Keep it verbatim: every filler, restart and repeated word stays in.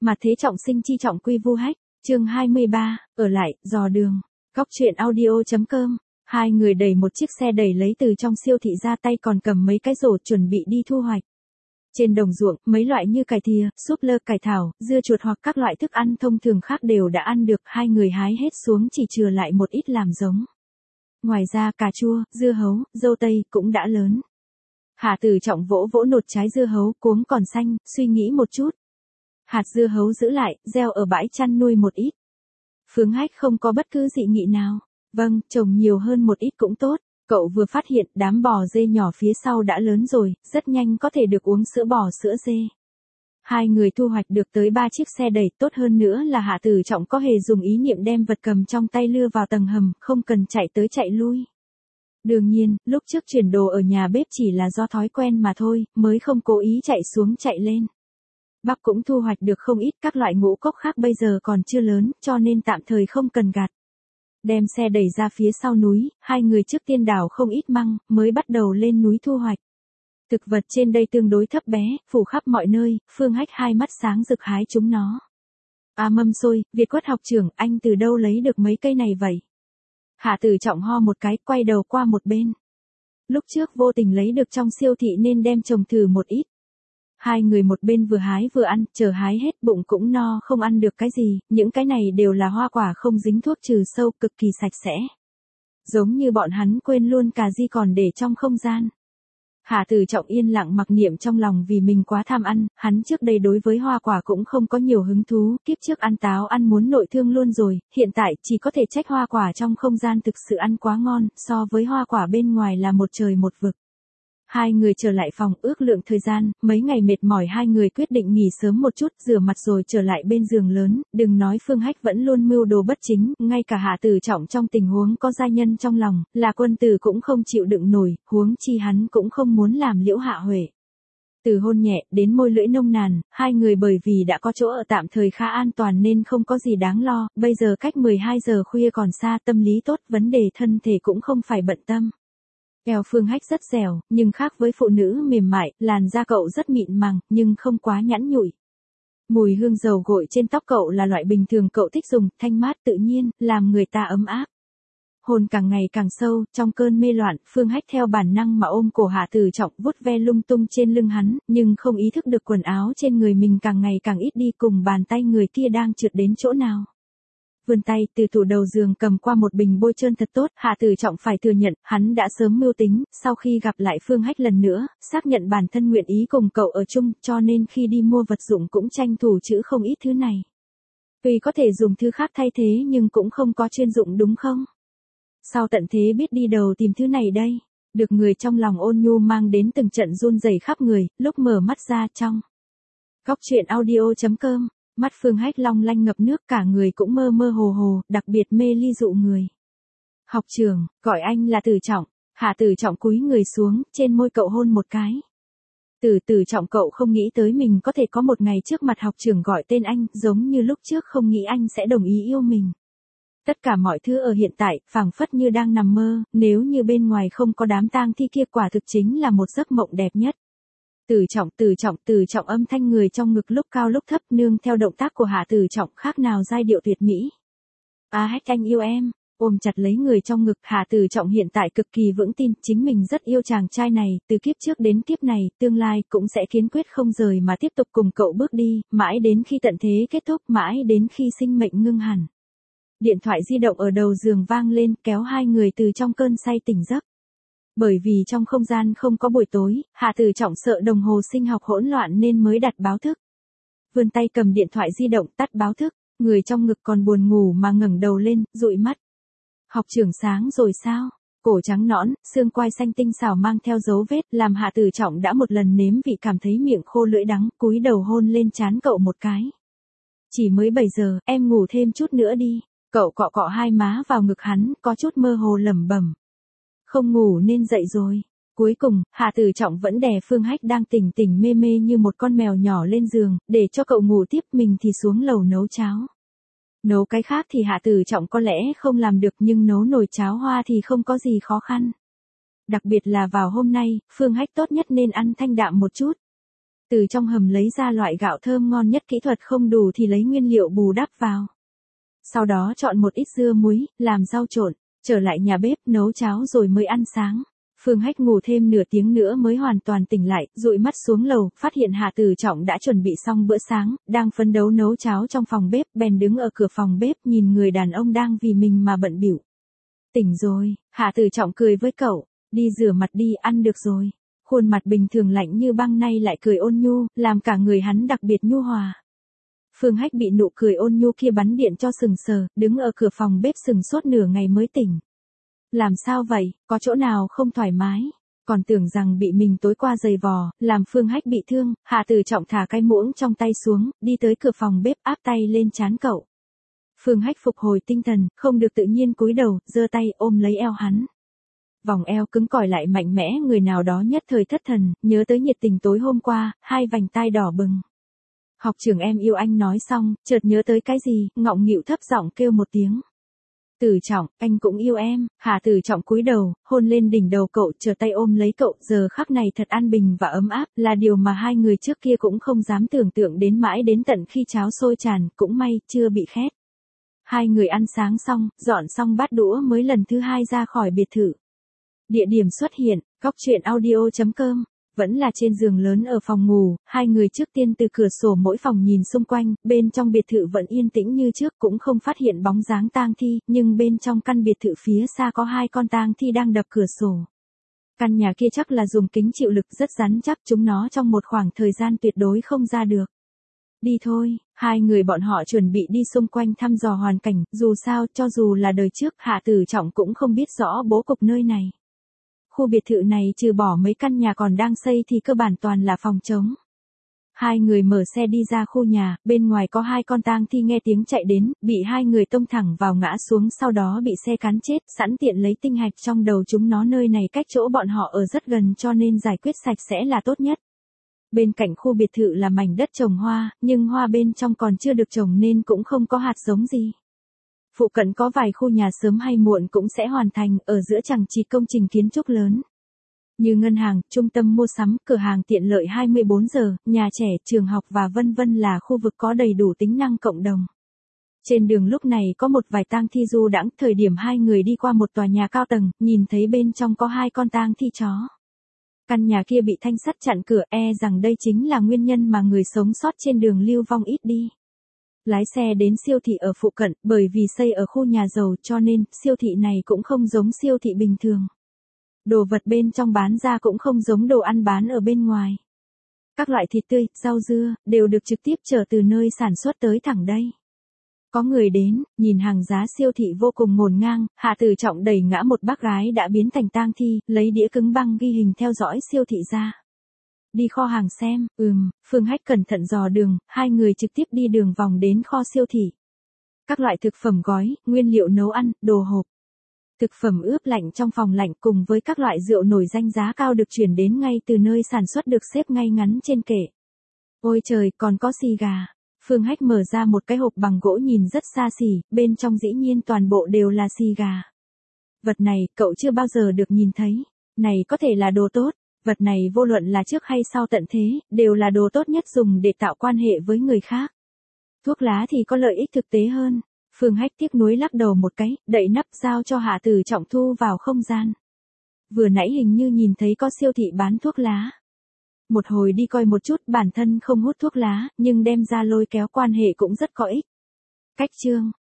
Mà thế trọng sinh chi trọng quy vu hách, chương hai mươi ba, ở lại, dò đường. Góc truyện audio chấm com. Hai người đẩy một chiếc xe đẩy lấy từ trong siêu thị ra, tay còn cầm mấy cái rổ chuẩn bị đi thu hoạch. Trên đồng ruộng, mấy loại như cải thìa, súp lơ, cải thảo, dưa chuột hoặc các loại thức ăn thông thường khác đều đã ăn được, hai người hái hết xuống chỉ chừa lại một ít làm giống. Ngoài ra cà chua, dưa hấu, dâu tây cũng đã lớn. Hạ Tử Trọng vỗ vỗ nột trái dưa hấu, cuống còn xanh, suy nghĩ một chút. Hạt dưa hấu giữ lại, gieo ở bãi chăn nuôi một ít. Phương Hách không có bất cứ dị nghị nào. Vâng, trồng nhiều hơn một ít cũng tốt. Cậu vừa phát hiện đám bò dê nhỏ phía sau đã lớn rồi, rất nhanh có thể được uống sữa bò sữa dê. Hai người thu hoạch được tới ba chiếc xe đẩy, tốt hơn nữa là Hạ Tử Trọng có hề dùng ý niệm đem vật cầm trong tay lưa vào tầng hầm, không cần chạy tới chạy lui. Đương nhiên, lúc trước chuyển đồ ở nhà bếp chỉ là do thói quen mà thôi, mới không cố ý chạy xuống chạy lên. Bắp cũng thu hoạch được không ít, các loại ngũ cốc khác bây giờ còn chưa lớn, cho nên tạm thời không cần gặt. Đem xe đẩy ra phía sau núi, hai người trước tiên đào không ít măng, mới bắt đầu lên núi thu hoạch. Thực vật trên đây tương đối thấp bé, phủ khắp mọi nơi, Phương Hách hai mắt sáng rực hái chúng nó. À mâm xôi, Việt Quất học trưởng, anh từ đâu lấy được mấy cây này vậy? Hạ Tử Trọng ho một cái, quay đầu qua một bên. Lúc trước vô tình lấy được trong siêu thị nên đem trồng thử một ít. Hai người một bên vừa hái vừa ăn, chờ hái hết bụng cũng no không ăn được cái gì, những cái này đều là hoa quả không dính thuốc trừ sâu, cực kỳ sạch sẽ. Giống như bọn hắn quên luôn cà ri còn để trong không gian. Hạ Tử Trọng yên lặng mặc niệm trong lòng vì mình quá tham ăn, hắn trước đây đối với hoa quả cũng không có nhiều hứng thú, kiếp trước ăn táo ăn muốn nội thương luôn rồi, hiện tại chỉ có thể trách hoa quả trong không gian thực sự ăn quá ngon, so với hoa quả bên ngoài là một trời một vực. Hai người trở lại phòng, ước lượng thời gian, mấy ngày mệt mỏi hai người quyết định nghỉ sớm một chút, rửa mặt rồi trở lại bên giường lớn, đừng nói Phương Hách vẫn luôn mưu đồ bất chính, ngay cả Hạ Tử Trọng trong tình huống có gia nhân trong lòng, là quân tử cũng không chịu đựng nổi, huống chi hắn cũng không muốn làm Liễu Hạ Huệ. Từ hôn nhẹ đến môi lưỡi nông nàn, hai người bởi vì đã có chỗ ở tạm thời khá an toàn nên không có gì đáng lo, bây giờ cách mười hai giờ khuya còn xa, tâm lý tốt, vấn đề thân thể cũng không phải bận tâm. Eo Phương Hách rất dẻo, nhưng khác với phụ nữ mềm mại, làn da cậu rất mịn màng, nhưng không quá nhẵn nhụi. Mùi hương dầu gội trên tóc cậu là loại bình thường cậu thích dùng, thanh mát tự nhiên, làm người ta ấm áp. Hồn càng ngày càng sâu, trong cơn mê loạn, Phương Hách theo bản năng mà ôm cổ Hạ Tử Trọng, vuốt ve lung tung trên lưng hắn, nhưng không ý thức được quần áo trên người mình càng ngày càng ít đi, cùng bàn tay người kia đang trượt đến chỗ nào. Vươn tay từ tủ đầu giường cầm qua một bình bôi trơn thật tốt, Hạ Tử Trọng phải thừa nhận, hắn đã sớm mưu tính, sau khi gặp lại Phương Hách lần nữa, xác nhận bản thân nguyện ý cùng cậu ở chung, cho nên khi đi mua vật dụng cũng tranh thủ chữ không ít thứ này. Tuy có thể dùng thứ khác thay thế nhưng cũng không có chuyên dụng đúng không? Sao tận thế biết đi đầu tìm thứ này đây? Được người trong lòng ôn nhu mang đến từng trận run rẩy khắp người, lúc mở mắt ra trong. Góc truyện audio chấm com. Mắt Phương Hách long lanh ngập nước, cả người cũng mơ mơ hồ hồ, đặc biệt mê ly dụ người. Học trưởng, gọi anh là Tử Trọng. Hạ Tử Trọng cúi người xuống, trên môi cậu hôn một cái. Từ Tử Trọng cậu không nghĩ tới mình có thể có một ngày trước mặt học trưởng gọi tên anh, giống như lúc trước không nghĩ anh sẽ đồng ý yêu mình. Tất cả mọi thứ ở hiện tại, phảng phất như đang nằm mơ, nếu như bên ngoài không có đám tang thi kia quả thực chính là một giấc mộng đẹp nhất. Tử Trọng, Tử Trọng, Tử Trọng, âm thanh người trong ngực lúc cao lúc thấp nương theo động tác của Hạ Tử Trọng khác nào giai điệu tuyệt mỹ. A Hách anh yêu em, ôm chặt lấy người trong ngực, Hạ Tử Trọng hiện tại cực kỳ vững tin chính mình rất yêu chàng trai này, từ kiếp trước đến kiếp này, tương lai cũng sẽ kiên quyết không rời mà tiếp tục cùng cậu bước đi, mãi đến khi tận thế kết thúc, mãi đến khi sinh mệnh ngưng hẳn. Điện thoại di động ở đầu giường vang lên, kéo hai người từ trong cơn say tỉnh giấc. Bởi vì trong không gian không có buổi tối, Hạ Tử Trọng sợ đồng hồ sinh học hỗn loạn nên mới đặt báo thức. Vươn tay cầm điện thoại di động tắt báo thức, người trong ngực còn buồn ngủ mà ngẩng đầu lên, dụi mắt. Học trưởng sáng rồi sao? Cổ trắng nõn, xương quai xanh tinh xảo mang theo dấu vết, làm Hạ Tử Trọng đã một lần nếm vị cảm thấy miệng khô lưỡi đắng, cúi đầu hôn lên trán cậu một cái. Chỉ mới bảy giờ, em ngủ thêm chút nữa đi. Cậu cọ cọ hai má vào ngực hắn, có chút mơ hồ lẩm bẩm. Không ngủ nên dậy rồi. Cuối cùng, Hạ Tử Trọng vẫn đè Phương Hách đang tỉnh tỉnh mê mê như một con mèo nhỏ lên giường, để cho cậu ngủ tiếp, mình thì xuống lầu nấu cháo. Nấu cái khác thì Hạ Tử Trọng có lẽ không làm được, nhưng nấu nồi cháo hoa thì không có gì khó khăn. Đặc biệt là vào hôm nay, Phương Hách tốt nhất nên ăn thanh đạm một chút. từ trong hầm lấy ra loại gạo thơm ngon nhất, kỹ thuật không đủ thì lấy nguyên liệu bù đắp vào. Sau đó chọn một ít dưa muối, làm rau trộn, trở lại nhà bếp nấu cháo rồi mới ăn sáng. Phương Hách ngủ thêm nửa tiếng nữa mới hoàn toàn tỉnh lại, dụi mắt xuống lầu, phát hiện Hạ Tử Trọng đã chuẩn bị xong bữa sáng, đang phấn đấu nấu cháo trong phòng bếp, bèn đứng ở cửa phòng bếp nhìn người đàn ông đang vì mình mà bận bịu. Tỉnh rồi, Hạ Tử Trọng cười với cậu, đi rửa mặt đi, ăn được rồi. Khuôn mặt bình thường lạnh như băng nay lại cười ôn nhu, làm cả người hắn đặc biệt nhu hòa. Phương Hách bị nụ cười ôn nhu kia bắn điện cho sừng sờ, đứng ở cửa phòng bếp sừng sốt nửa ngày mới tỉnh. Làm sao vậy, có chỗ nào không thoải mái? Còn tưởng rằng bị mình tối qua giày vò, làm Phương Hách bị thương. Hạ Tử Trọng thả cái muỗng trong tay xuống, đi tới cửa phòng bếp áp tay lên trán cậu. Phương Hách phục hồi tinh thần, không được tự nhiên cúi đầu, giơ tay ôm lấy eo hắn. Vòng eo cứng cỏi lại mạnh mẽ, người nào đó nhất thời thất thần, nhớ tới nhiệt tình tối hôm qua, hai vành tai đỏ bừng. Học trưởng em yêu anh nói xong, chợt nhớ tới cái gì, ngọng nghịu thấp giọng kêu một tiếng. Tử Trọng, anh cũng yêu em. Hạ Tử Trọng cúi đầu, hôn lên đỉnh đầu cậu, trở tay ôm lấy cậu, giờ khắc này thật an bình và ấm áp, là điều mà hai người trước kia cũng không dám tưởng tượng đến, mãi đến tận khi cháo sôi tràn, cũng may, chưa bị khét. Hai người ăn sáng xong, dọn xong bát đũa mới lần thứ hai ra khỏi biệt thự. Địa điểm xuất hiện, góc truyện audio chấm com. Vẫn là trên giường lớn ở phòng ngủ, hai người trước tiên từ cửa sổ mỗi phòng nhìn xung quanh, bên trong biệt thự vẫn yên tĩnh như trước, cũng không phát hiện bóng dáng tang thi, nhưng bên trong căn biệt thự phía xa có hai con tang thi đang đập cửa sổ. Căn nhà kia chắc là dùng kính chịu lực rất rắn chắc, chúng nó trong một khoảng thời gian tuyệt đối không ra được. Đi thôi, hai người bọn họ chuẩn bị đi xung quanh thăm dò hoàn cảnh, dù sao, cho dù là đời trước, Hạ Tử Trọng cũng không biết rõ bố cục nơi này. Khu biệt thự này trừ bỏ mấy căn nhà còn đang xây thì cơ bản toàn là phòng trống. Hai người mở xe đi ra khu nhà, bên ngoài có hai con tang thi nghe tiếng chạy đến, bị hai người tông thẳng vào ngã xuống, sau đó bị xe cán chết, sẵn tiện lấy tinh hạch trong đầu chúng nó, nơi này cách chỗ bọn họ ở rất gần cho nên giải quyết sạch sẽ là tốt nhất. Bên cạnh khu biệt thự là mảnh đất trồng hoa, nhưng hoa bên trong còn chưa được trồng nên cũng không có hạt giống gì. Phụ cận có vài khu nhà sớm hay muộn cũng sẽ hoàn thành, ở giữa chẳng chỉ công trình kiến trúc lớn. Như ngân hàng, trung tâm mua sắm, cửa hàng tiện lợi hai mươi bốn giờ, nhà trẻ, trường học và vân vân là khu vực có đầy đủ tính năng cộng đồng. Trên đường lúc này có một vài tang thi du đãng, thời điểm hai người đi qua một tòa nhà cao tầng, nhìn thấy bên trong có hai con tang thi chó. Căn nhà kia bị thanh sắt chặn cửa, e rằng đây chính là nguyên nhân mà người sống sót trên đường lưu vong ít đi. Lái xe đến siêu thị ở phụ cận, bởi vì xây ở khu nhà giàu cho nên siêu thị này cũng không giống siêu thị bình thường. Đồ vật bên trong bán ra cũng không giống đồ ăn bán ở bên ngoài. Các loại thịt tươi, rau dưa, đều được trực tiếp chở từ nơi sản xuất tới thẳng đây. Có người đến, nhìn hàng giá siêu thị vô cùng ngổn ngang, Hạ Tử Trọng đẩy ngã một bác gái đã biến thành tang thi, lấy đĩa cứng băng ghi hình theo dõi siêu thị ra. Đi kho hàng xem, ừm, Phương Hách cẩn thận dò đường, hai người trực tiếp đi đường vòng đến kho siêu thị. Các loại thực phẩm gói, nguyên liệu nấu ăn, đồ hộp. Thực phẩm ướp lạnh trong phòng lạnh cùng với các loại rượu nổi danh giá cao được chuyển đến ngay từ nơi sản xuất, được xếp ngay ngắn trên kệ. Ôi trời, còn có xì gà. Phương Hách mở ra một cái hộp bằng gỗ nhìn rất xa xỉ, bên trong dĩ nhiên toàn bộ đều là xì gà. Vật này, cậu chưa bao giờ được nhìn thấy. Này có thể là đồ tốt. Vật này vô luận là trước hay sau tận thế, đều là đồ tốt nhất dùng để tạo quan hệ với người khác. Thuốc lá thì có lợi ích thực tế hơn. Phương Hách tiếc nuối lắc đầu một cái, đậy nắp giao cho Hạ Tử Trọng thu vào không gian. Vừa nãy hình như nhìn thấy có siêu thị bán thuốc lá. Một hồi đi coi một chút, bản thân không hút thuốc lá, nhưng đem ra lôi kéo quan hệ cũng rất có ích. Cách chương